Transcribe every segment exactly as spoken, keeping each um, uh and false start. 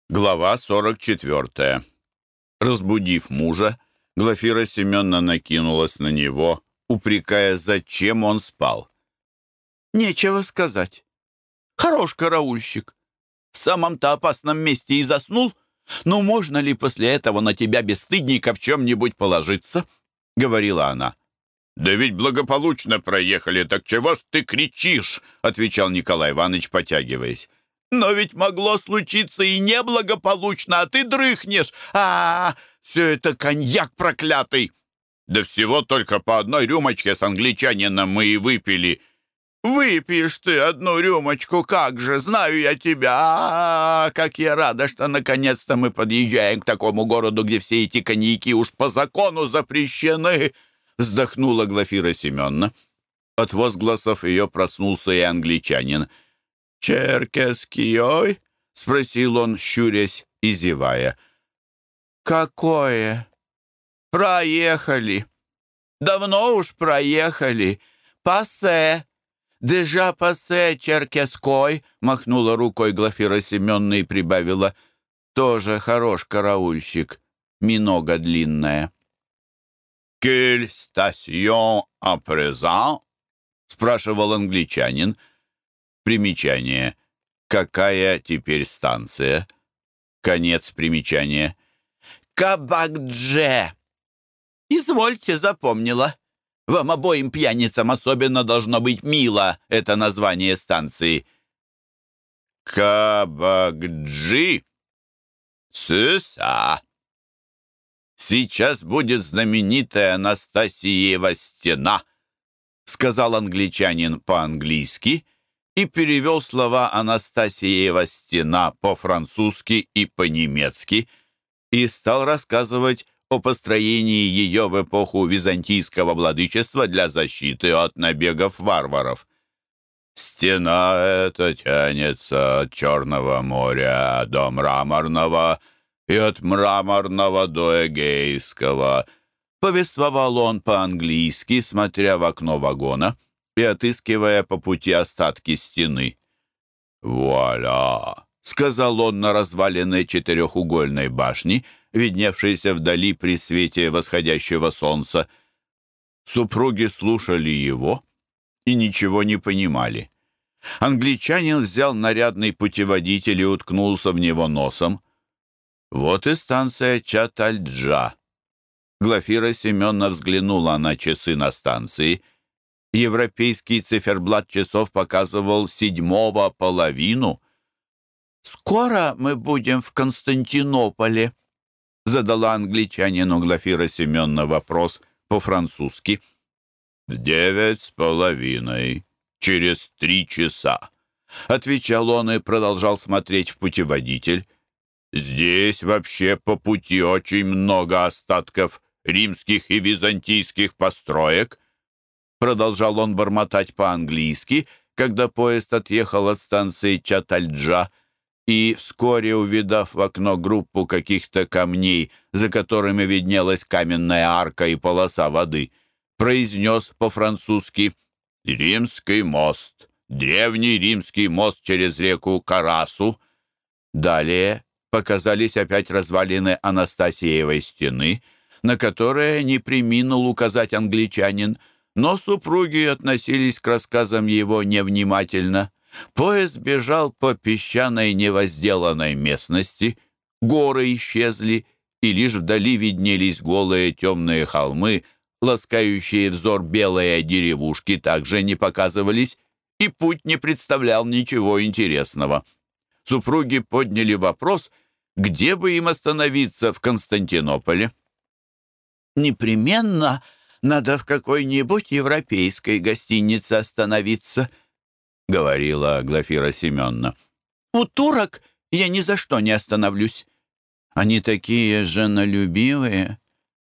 Глава сорок четвертая. Разбудив мужа, Глафира Семеновна накинулась на него, упрекая, зачем он спал. «Нечего сказать. Хорош караульщик. В самом-то опасном месте и заснул. Но можно ли после этого на тебя, бесстыдника, в чем-нибудь положиться?» — говорила она. «Да ведь благополучно проехали, так чего ж ты кричишь?» — отвечал Николай Иванович, потягиваясь. «Но ведь могло случиться и неблагополучно, а ты дрыхнешь. А, -а, -а все это коньяк проклятый!» «Да всего только по одной рюмочке с англичанином мы и выпили». «Выпьешь ты одну рюмочку, как же, знаю я тебя. А, -а, -а как я рада, что наконец-то мы подъезжаем к такому городу, где все эти коньяки уж по закону запрещены!» Вздохнула Глафира Семеновна. От возгласов ее проснулся и англичанин. «Черкесский?» — спросил он, щурясь и зевая. «Какое? Проехали. Давно уж проехали. Пассе. Дежа пассе, Черкесской», — махнула рукой Глафира Семеновна и прибавила. «Тоже хорош караульщик. Минога длинная». «Quelle station à présent?» — спрашивал англичанин. Примечание. Какая теперь станция? Конец примечания. «Кабакдже!» «Извольте, запомнила. Вам обоим пьяницам особенно должно быть мило это название станции». «Кабакджи? Сыса!» «Сейчас будет знаменитая Анастасиева стена», — сказал англичанин по-английски и перевел слова «Анастасиева стена» по-французски и по-немецки и стал рассказывать о построении ее в эпоху византийского владычества для защиты от набегов варваров. «Стена эта тянется от Черного моря до Мраморного и от Мраморного до Эгейского», повествовал он по-английски, смотря в окно вагона и отыскивая по пути остатки стены. «Вуаля!» — сказал он на развалиной четырехугольной башни, видневшейся вдали при свете восходящего солнца. Супруги слушали его и ничего не понимали. Англичанин взял нарядный путеводитель и уткнулся в него носом. Вот и станция Чатальджа. Глафира Семеновна взглянула на часы на станции. Европейский циферблат часов показывал седьмого половину. «Скоро мы будем в Константинополе?» — задала англичанину Глафира Семеновна вопрос по-французски. «В девять с половиной, через три часа», — отвечал он и продолжал смотреть в путеводитель. «Здесь вообще по пути очень много остатков римских и византийских построек», — продолжал он бормотать по-английски, когда поезд отъехал от станции Чатальджа, и, вскоре увидав в окно группу каких-то камней, за которыми виднелась каменная арка и полоса воды, произнес по-французски «Римский мост, древний римский мост через реку Карасу». Далее показались опять развалины Анастасиевой стены, на которые не преминул указать англичанин, но супруги относились к рассказам его невнимательно. Поезд бежал по песчаной невозделанной местности, горы исчезли, и лишь вдали виднелись голые темные холмы, ласкающие взор белые деревушки также не показывались, и путь не представлял ничего интересного. Супруги подняли вопрос, где бы им остановиться в Константинополе. «Непременно надо в какой-нибудь европейской гостинице остановиться», — говорила Глафира Семеновна. «У турок я ни за что не остановлюсь. Они такие женолюбивые.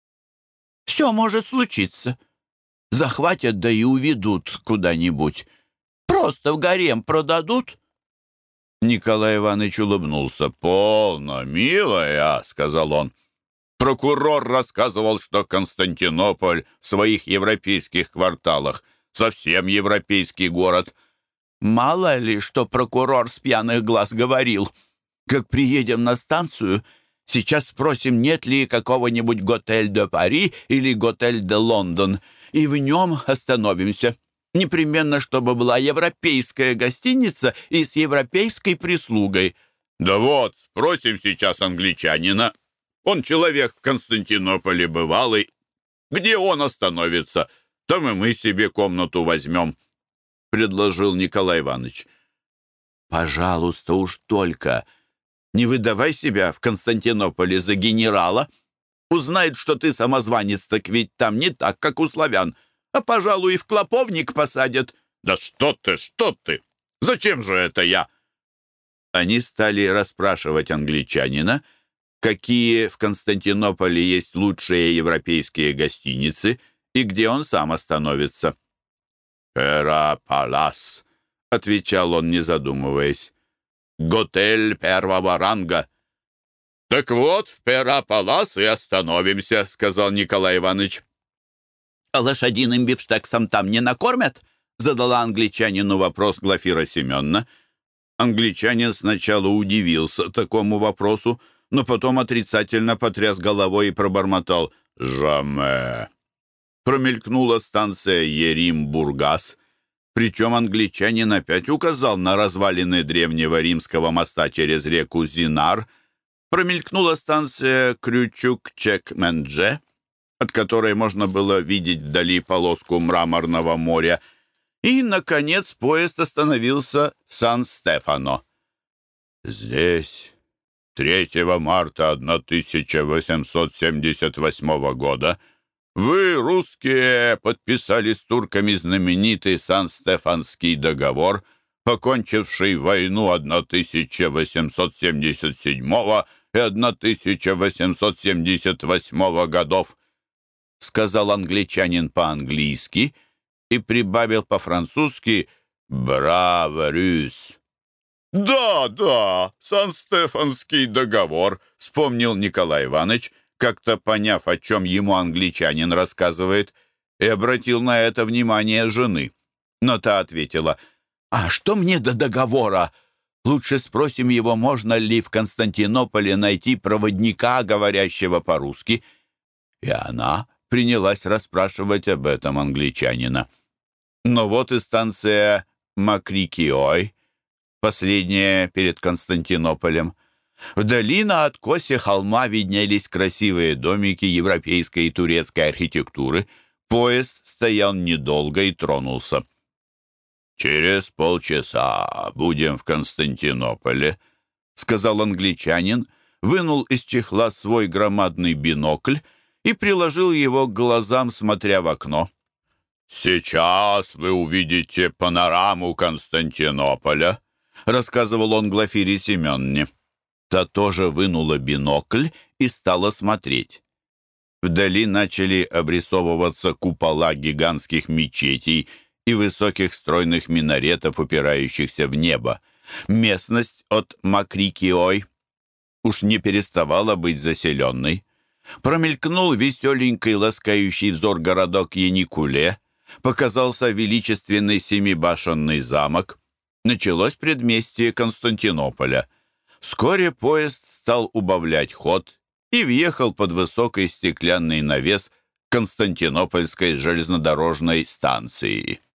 Все может случиться. Захватят, да и уведут куда-нибудь. Просто в гарем продадут». Николай Иванович улыбнулся. «Полно, милая», — сказал он. «Прокурор рассказывал, что Константинополь в своих европейских кварталах совсем европейский город». «Мало ли, что прокурор с пьяных глаз говорил. Как приедем на станцию, сейчас спросим, нет ли какого-нибудь «Готель де Пари» или «Готель де Лондон», и в нем остановимся. Непременно, чтобы была европейская гостиница и с европейской прислугой». «Да вот, спросим сейчас англичанина. Он человек в Константинополе бывалый. Где он остановится, там и мы себе комнату возьмем», — предложил Николай Иванович. «Пожалуйста, уж только не выдавай себя в Константинополе за генерала. Узнает, что ты самозванец, так ведь там не так, как у славян. А, пожалуй, и в клоповник посадят». «Да что ты, что ты! Зачем же это я?» Они стали расспрашивать англичанина, какие в Константинополе есть лучшие европейские гостиницы и где он сам остановится. «Пера Палас», — отвечал он, не задумываясь. «Готель первого ранга». «Так вот, в Пера Палас и остановимся», — сказал Николай Иванович. «А лошадиным бифштексом там не накормят?» — задала англичанину вопрос Глафира Семеновна. Англичанин сначала удивился такому вопросу, но потом отрицательно потряс головой и пробормотал «Жаме». Промелькнула станция Ерим-Бургас, причем англичанин опять указал на развалины древнего римского моста через реку Зинар. Промелькнула станция Крючук-Чекмендже, от которой можно было видеть вдали полоску мраморного моря. И, наконец, поезд остановился в Сан-Стефано. «Здесь третьего марта тысяча восемьсот семьдесят восьмого года вы, русские, подписали с турками знаменитый Сан-Стефанский договор, покончивший войну тысяча восемьсот семьдесят седьмого и тысяча восемьсот семьдесят восьмого годов», — сказал англичанин по-английски и прибавил по-французски «Браво, Рюс». «Да, да, Сан-Стефанский договор», — вспомнил Николай Иванович, как-то поняв, о чем ему англичанин рассказывает, и обратил на это внимание жены. Но та ответила: «А что мне до договора? Лучше спросим его, можно ли в Константинополе найти проводника, говорящего по-русски». И она принялась расспрашивать об этом англичанина. Но вот и станция Макрикиой, последняя перед Константинополем. Вдали на откосе холма виднелись красивые домики европейской и турецкой архитектуры. Поезд стоял недолго и тронулся. «Через полчаса будем в Константинополе», — сказал англичанин, вынул из чехла свой громадный бинокль и приложил его к глазам, смотря в окно. «Сейчас вы увидите панораму Константинополя», — рассказывал он Глафире Семеновне. Та тоже вынула бинокль и стала смотреть. Вдали начали обрисовываться купола гигантских мечетей и высоких стройных минаретов, упирающихся в небо. Местность от Макрикиой уж не переставала быть заселенной. Промелькнул веселенький, ласкающий взор городок Яникуле, показался величественный семибашенный замок. Началось предместье Константинополя. Вскоре поезд стал убавлять ход и въехал под высокий стеклянный навес Константинопольской железнодорожной станции.